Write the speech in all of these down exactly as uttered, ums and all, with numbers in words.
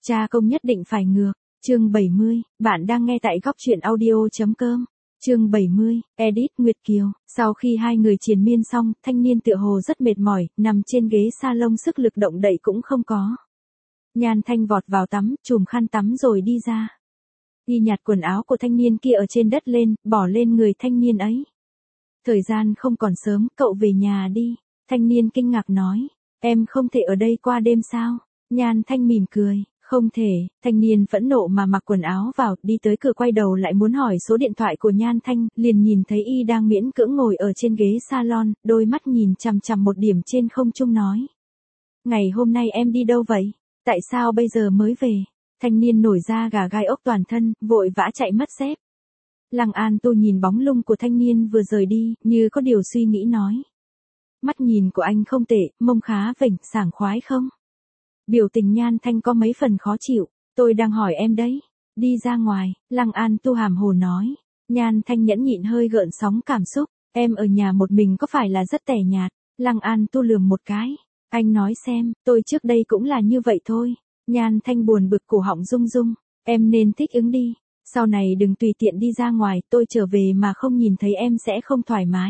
Cha công nhất định phải ngược. Chương bảy mươi, bạn đang nghe tại góc truyện audio.com. Chương bảy mươi, edit Nguyệt Kiều. Sau khi hai người triền miên xong, thanh niên tựa hồ rất mệt mỏi, nằm trên ghế salon sức lực động đậy cũng không có. Nhan Thanh vọt vào tắm, chùm khăn tắm rồi đi ra. Y nhặt quần áo của thanh niên kia ở trên đất lên, bỏ lên người thanh niên ấy. Thời gian không còn sớm, cậu về nhà đi. Thanh niên kinh ngạc nói, em không thể ở đây qua đêm sao? Nhan Thanh mỉm cười. Không thể, thanh niên phẫn nộ mà mặc quần áo vào, đi tới cửa quay đầu lại muốn hỏi số điện thoại của Nhan Thanh, liền nhìn thấy y đang miễn cưỡng ngồi ở trên ghế salon, đôi mắt nhìn chằm chằm một điểm trên không trung nói. Ngày hôm nay em đi đâu vậy? Tại sao bây giờ mới về? Thanh niên nổi da gà gai ốc toàn thân, vội vã chạy mất dép. Lăng An Tu nhìn bóng lưng của thanh niên vừa rời đi, như có điều suy nghĩ nói. Mắt nhìn của anh không tệ, mông khá vểnh, sảng khoái không? Biểu tình Nhan Thanh có mấy phần khó chịu, tôi đang hỏi em đấy. Đi ra ngoài, Lăng An Tu hàm hồ nói. Nhan Thanh nhẫn nhịn hơi gợn sóng cảm xúc, em ở nhà một mình có phải là rất tẻ nhạt? Lăng An Tu lườm một cái. Anh nói xem, tôi trước đây cũng là như vậy thôi. Nhan Thanh buồn bực cổ họng rung rung, em nên thích ứng đi. Sau này đừng tùy tiện đi ra ngoài, tôi trở về mà không nhìn thấy em sẽ không thoải mái.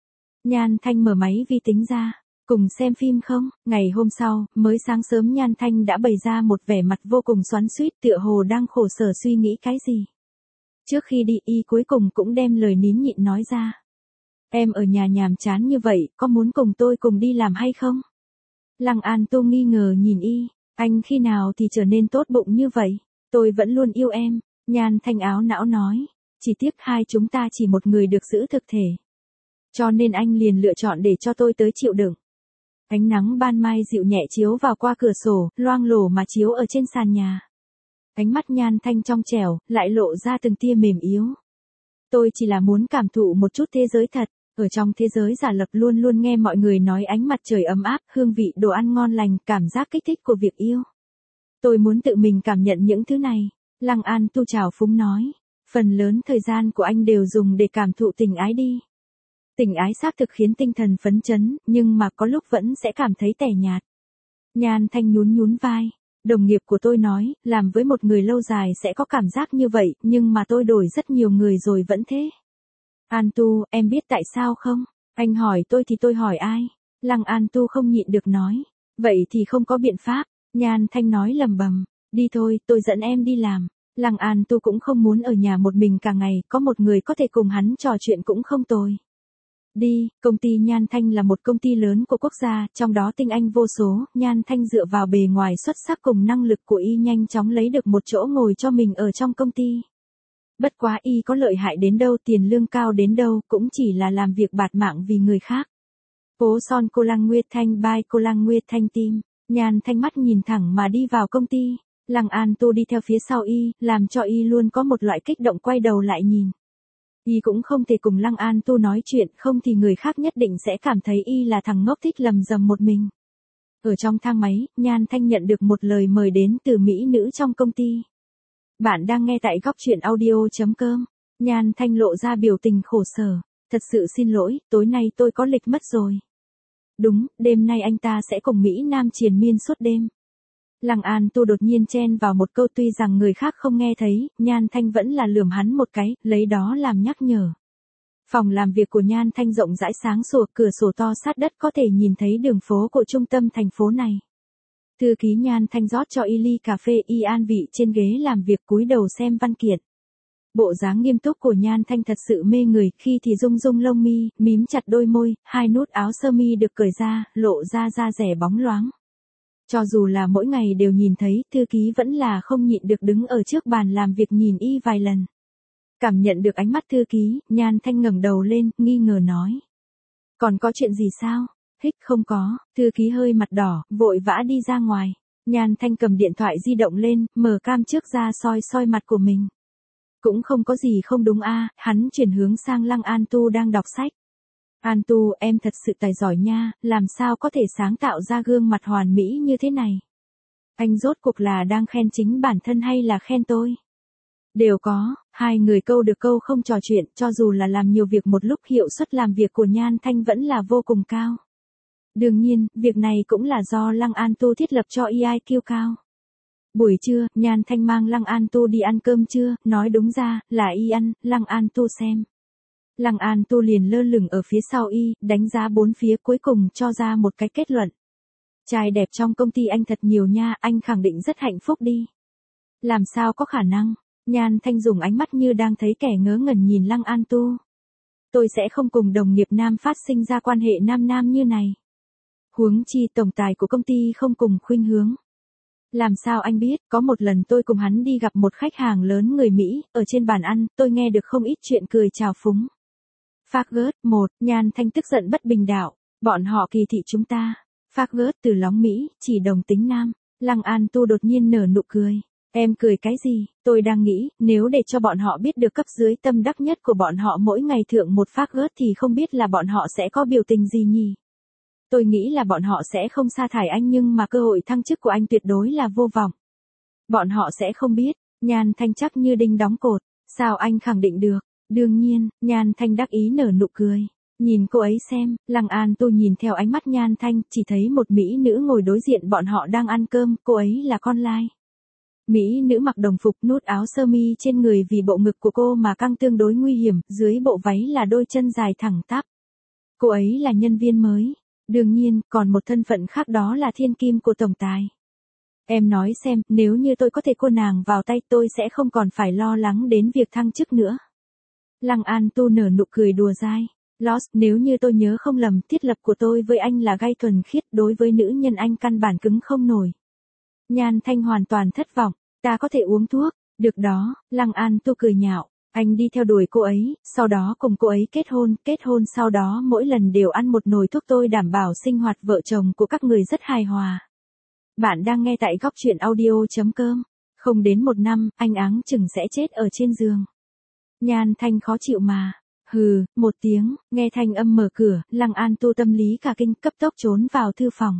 Nhan Thanh mở máy vi tính ra. Cùng xem phim không? Ngày hôm sau, mới sáng sớm Nhan Thanh đã bày ra một vẻ mặt vô cùng xoắn xuýt, tựa hồ đang khổ sở suy nghĩ cái gì. Trước khi đi y cuối cùng cũng đem lời nín nhịn nói ra. Em ở nhà nhàm chán như vậy, có muốn cùng tôi cùng đi làm hay không? Lăng An Tu nghi ngờ nhìn y, anh khi nào thì trở nên tốt bụng như vậy? Tôi vẫn luôn yêu em. Nhan Thanh áo não nói, chỉ tiếc hai chúng ta chỉ một người được giữ thực thể. Cho nên anh liền lựa chọn để cho tôi tới chịu đựng. Ánh nắng ban mai dịu nhẹ chiếu vào qua cửa sổ, loang lổ mà chiếu ở trên sàn nhà. Ánh mắt Nhan Thanh trong trẻo, lại lộ ra từng tia mềm yếu. Tôi chỉ là muốn cảm thụ một chút thế giới thật, ở trong thế giới giả lập luôn luôn nghe mọi người nói ánh mặt trời ấm áp, hương vị đồ ăn ngon lành, cảm giác kích thích của việc yêu. Tôi muốn tự mình cảm nhận những thứ này. Lăng An Tu trào phúng nói, phần lớn thời gian của anh đều dùng để cảm thụ tình ái đi. Tình ái xác thực khiến tinh thần phấn chấn, nhưng mà có lúc vẫn sẽ cảm thấy tẻ nhạt. Nhan Thanh nhún nhún vai. Đồng nghiệp của tôi nói, làm với một người lâu dài sẽ có cảm giác như vậy, nhưng mà tôi đổi rất nhiều người rồi vẫn thế. An Tu, em biết tại sao không? Anh hỏi tôi thì tôi hỏi ai? Lăng An Tu không nhịn được nói. Vậy thì không có biện pháp. Nhan Thanh nói lầm bầm. Đi thôi, tôi dẫn em đi làm. Lăng An Tu cũng không muốn ở nhà một mình cả ngày, có một người có thể cùng hắn trò chuyện cũng không tồi. Đi, công ty Nhan Thanh là một công ty lớn của quốc gia, trong đó tinh anh vô số, Nhan Thanh dựa vào bề ngoài xuất sắc cùng năng lực của y nhanh chóng lấy được một chỗ ngồi cho mình ở trong công ty. Bất quá y có lợi hại đến đâu, tiền lương cao đến đâu, cũng chỉ là làm việc bạt mạng vì người khác. Phố Son Cô Lăng Nguyệt Thanh by Cô Lăng Nguyệt Thanh Team, Nhan Thanh mắt nhìn thẳng mà đi vào công ty, Lăng An Tu đi theo phía sau y, làm cho y luôn có một loại kích động quay đầu lại nhìn. Y cũng không thể cùng Lăng An Tu nói chuyện, không thì người khác nhất định sẽ cảm thấy y là thằng ngốc thích lầm rầm một mình. Ở trong thang máy, Nhan Thanh nhận được một lời mời đến từ mỹ nữ trong công ty. Bạn đang nghe tại góc truyện audio.com. Nhan Thanh lộ ra biểu tình khổ sở. Thật sự xin lỗi, tối nay tôi có lịch mất rồi. Đúng, đêm nay anh ta sẽ cùng Mỹ Nam triền miên suốt đêm. Lăng An Tu đột nhiên chen vào một câu, tuy rằng người khác không nghe thấy, Nhan Thanh vẫn là lườm hắn một cái, lấy đó làm nhắc nhở. Phòng làm việc của Nhan Thanh rộng rãi sáng sủa, cửa sổ to sát đất có thể nhìn thấy đường phố của trung tâm thành phố này. Thư ký Nhan Thanh rót cho y ly cà phê, y an vị trên ghế làm việc cúi đầu xem văn kiện. Bộ dáng nghiêm túc của Nhan Thanh thật sự mê người, khi thì rung rung lông mi, mím chặt đôi môi, hai nút áo sơ mi được cởi ra, lộ ra da dẻ bóng loáng. Cho dù là mỗi ngày đều nhìn thấy, thư ký vẫn là không nhịn được đứng ở trước bàn làm việc nhìn y vài lần. Cảm nhận được ánh mắt thư ký, Nhan Thanh ngẩng đầu lên, nghi ngờ nói. Còn có chuyện gì sao? Hích không có, thư ký hơi mặt đỏ, vội vã đi ra ngoài. Nhan Thanh cầm điện thoại di động lên, mở cam trước ra soi soi mặt của mình. Cũng không có gì không đúng a. Hắn chuyển hướng sang Lăng An Tu đang đọc sách. An Tu, em thật sự tài giỏi nha, làm sao có thể sáng tạo ra gương mặt hoàn mỹ như thế này? Anh rốt cuộc là đang khen chính bản thân hay là khen tôi? Đều có, hai người câu được câu không trò chuyện, cho dù là làm nhiều việc một lúc, hiệu suất làm việc của Nhan Thanh vẫn là vô cùng cao. Đương nhiên, việc này cũng là do Lăng An Tu thiết lập cho e i kiu cao. Buổi trưa, Nhan Thanh mang Lăng An Tu đi ăn cơm trưa, nói đúng ra, là y ăn, Lăng An Tu xem. Lăng An Tu liền lơ lửng ở phía sau y, đánh giá bốn phía cuối cùng cho ra một cái kết luận. Trai đẹp trong công ty anh thật nhiều nha, anh khẳng định rất hạnh phúc đi. Làm sao có khả năng? Nhan Thanh dùng ánh mắt như đang thấy kẻ ngớ ngẩn nhìn Lăng An Tu. Tôi sẽ không cùng đồng nghiệp nam phát sinh ra quan hệ nam nam như này. Huống chi tổng tài của công ty không cùng khuynh hướng. Làm sao anh biết, có một lần tôi cùng hắn đi gặp một khách hàng lớn người Mỹ, ở trên bàn ăn, tôi nghe được không ít chuyện cười chào phúng. Fergus, một, Nhan Thanh tức giận bất bình đạo, bọn họ kỳ thị chúng ta. Fergus từ lóng Mỹ, chỉ đồng tính nam. Lăng An Tu đột nhiên nở nụ cười. Em cười cái gì, tôi đang nghĩ, nếu để cho bọn họ biết được cấp dưới tâm đắc nhất của bọn họ mỗi ngày thượng một Fergus thì không biết là bọn họ sẽ có biểu tình gì nhỉ. Tôi nghĩ là bọn họ sẽ không sa thải anh nhưng mà cơ hội thăng chức của anh tuyệt đối là vô vọng. Bọn họ sẽ không biết, Nhan Thanh chắc như đinh đóng cột, sao anh khẳng định được, đương nhiên, Nhan Thanh đắc ý nở nụ cười. Nhìn cô ấy xem, Lăng An Tu nhìn theo ánh mắt Nhan Thanh, chỉ thấy một mỹ nữ ngồi đối diện bọn họ đang ăn cơm, cô ấy là con lai. Mỹ nữ mặc đồng phục nút áo sơ mi trên người vì bộ ngực của cô mà căng tương đối nguy hiểm, dưới bộ váy là đôi chân dài thẳng tắp. Cô ấy là nhân viên mới. Đương nhiên, còn một thân phận khác đó là thiên kim của tổng tài. Em nói xem, nếu như tôi có thể cô nàng vào tay tôi sẽ không còn phải lo lắng đến việc thăng chức nữa. Lăng An Tu nở nụ cười đùa dai. Lost, nếu như tôi nhớ không lầm, thiết lập của tôi với anh là gay thuần khiết, đối với nữ nhân anh căn bản cứng không nổi. Nhan Thanh hoàn toàn thất vọng, ta có thể uống thuốc, được đó, Lăng An Tu cười nhạo. Anh đi theo đuổi cô ấy, sau đó cùng cô ấy kết hôn, kết hôn sau đó mỗi lần đều ăn một nồi thuốc, tôi đảm bảo sinh hoạt vợ chồng của các người rất hài hòa. Bạn đang nghe tại góc truyện audio.com. Không đến một năm, anh áng chừng sẽ chết ở trên giường. Nhan Thanh khó chịu mà. Hừ, một tiếng, nghe thanh âm mở cửa, Lăng An Tu tâm lý cả kinh cấp tốc trốn vào thư phòng.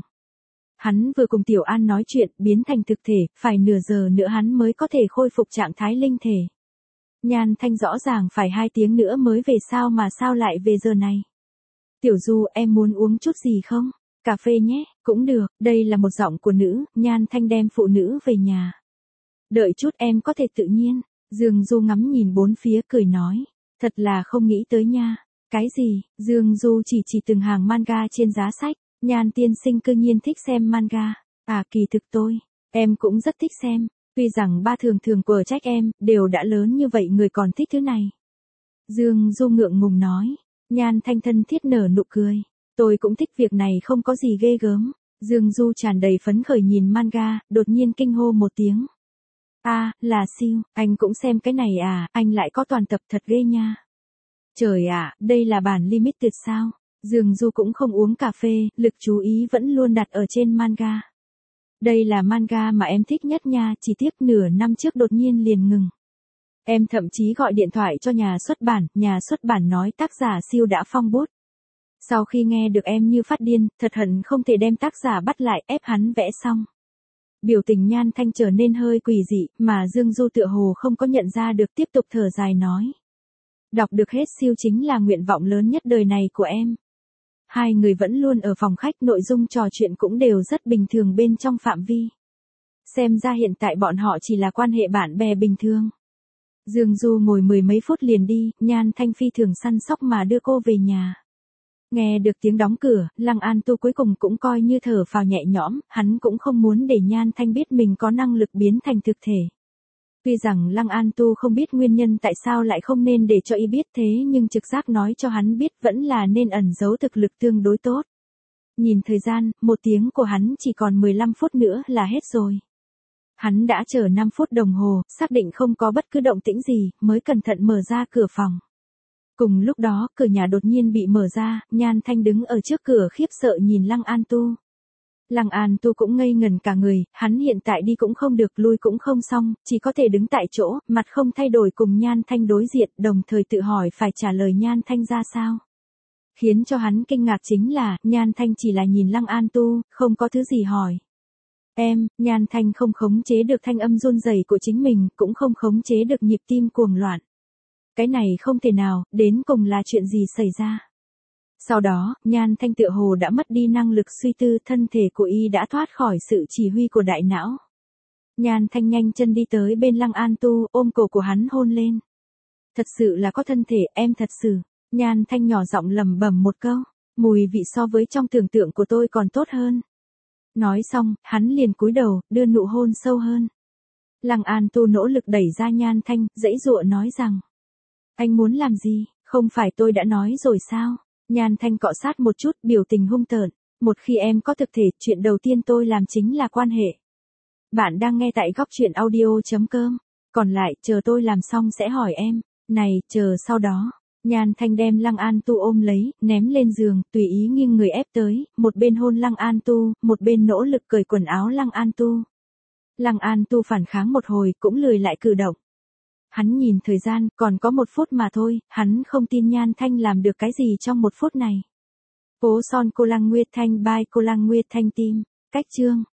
Hắn vừa cùng Tiểu An nói chuyện, biến thành thực thể, phải nửa giờ nữa hắn mới có thể khôi phục trạng thái linh thể. Nhan Thanh rõ ràng phải hai tiếng nữa mới về, sao mà sao lại về giờ này. Tiểu Du, em muốn uống chút gì không? Cà phê nhé, cũng được, đây là một giọng của nữ, Nhan Thanh đem phụ nữ về nhà. Đợi chút, em có thể tự nhiên. Dương Du ngắm nhìn bốn phía cười nói, thật là không nghĩ tới nha. Cái gì? Dương Du chỉ chỉ từng hàng manga trên giá sách. Nhan tiên sinh cư nhiên thích xem manga. À, kỳ thực tôi, em cũng rất thích xem. Tuy rằng ba thường thường của trách em, đều đã lớn như vậy người còn thích thứ này. Dương Du ngượng ngùng nói. Nhan Thanh thân thiết nở nụ cười. Tôi cũng thích, việc này không có gì ghê gớm. Dương Du tràn đầy phấn khởi nhìn manga, đột nhiên kinh hô một tiếng. A, à, là siêu, anh cũng xem cái này à, anh lại có toàn tập, thật ghê nha. Trời ạ, à, đây là bản limited sao? Dương Du cũng không uống cà phê, lực chú ý vẫn luôn đặt ở trên manga. Đây là manga mà em thích nhất nha, chỉ tiếc nửa năm trước đột nhiên liền ngừng. Em thậm chí gọi điện thoại cho nhà xuất bản, nhà xuất bản nói tác giả siêu đã phong bút. Sau khi nghe được em như phát điên, thật hận không thể đem tác giả bắt lại, ép hắn vẽ xong. Biểu tình Nhan Thanh trở nên hơi quỷ dị, mà Dương Du tựa hồ không có nhận ra được, tiếp tục thở dài nói. Đọc được hết siêu chính là nguyện vọng lớn nhất đời này của em. Hai người vẫn luôn ở phòng khách, nội dung trò chuyện cũng đều rất bình thường bên trong phạm vi. Xem ra hiện tại bọn họ chỉ là quan hệ bạn bè bình thường. Dương Du ngồi mười mấy phút liền đi, Nhan Thanh phi thường săn sóc mà đưa cô về nhà. Nghe được tiếng đóng cửa, Lăng An Tu cuối cùng cũng coi như thở phào nhẹ nhõm, hắn cũng không muốn để Nhan Thanh biết mình có năng lực biến thành thực thể. Tuy rằng Lăng An Tu không biết nguyên nhân tại sao lại không nên để cho y biết, thế nhưng trực giác nói cho hắn biết vẫn là nên ẩn giấu thực lực tương đối tốt. Nhìn thời gian, một tiếng của hắn chỉ còn mười lăm phút nữa là hết rồi. Hắn đã chờ năm phút đồng hồ, xác định không có bất cứ động tĩnh gì, mới cẩn thận mở ra cửa phòng. Cùng lúc đó, cửa nhà đột nhiên bị mở ra, Nhan Thanh đứng ở trước cửa khiếp sợ nhìn Lăng An Tu. Lăng An Tu cũng ngây ngần cả người, hắn hiện tại đi cũng không được, lui cũng không xong, chỉ có thể đứng tại chỗ, mặt không thay đổi cùng Nhan Thanh đối diện, đồng thời tự hỏi phải trả lời Nhan Thanh ra sao. Khiến cho hắn kinh ngạc chính là, Nhan Thanh chỉ là nhìn Lăng An Tu, không có thứ gì hỏi. Em, Nhan Thanh không khống chế được thanh âm run rẩy của chính mình, cũng không khống chế được nhịp tim cuồng loạn. Cái này không thể nào, đến cùng là chuyện gì xảy ra. Sau đó, Nhan Thanh tựa hồ đã mất đi năng lực suy tư, thân thể của y đã thoát khỏi sự chỉ huy của đại não. Nhan Thanh nhanh chân đi tới bên Lăng An Tu, ôm cổ của hắn hôn lên. Thật sự là có thân thể, em thật sự. Nhan Thanh nhỏ giọng lẩm bẩm một câu, mùi vị so với trong tưởng tượng của tôi còn tốt hơn. Nói xong, hắn liền cúi đầu, đưa nụ hôn sâu hơn. Lăng An Tu nỗ lực đẩy ra Nhan Thanh, giãy giụa nói rằng. Anh muốn làm gì, không phải tôi đã nói rồi sao? Nhan Thanh cọ sát một chút, biểu tình hung tợn. Một khi em có thực thể, chuyện đầu tiên tôi làm chính là quan hệ. Bạn đang nghe tại góc chuyện audio.com. Còn lại, chờ tôi làm xong sẽ hỏi em. Này, chờ sau đó. Nhan Thanh đem Lăng An Tu ôm lấy, ném lên giường, tùy ý nghiêng người ép tới, một bên hôn Lăng An Tu, một bên nỗ lực cởi quần áo Lăng An Tu. Lăng An Tu phản kháng một hồi, cũng lười lại cử động. Hắn nhìn thời gian, còn có một phút mà thôi, hắn không tin Nhan Thanh làm được cái gì trong một phút này. Phố Son Cô Lăng Nguyệt Thanh by Cô Lăng Nguyệt Thanh Team. Cách chương.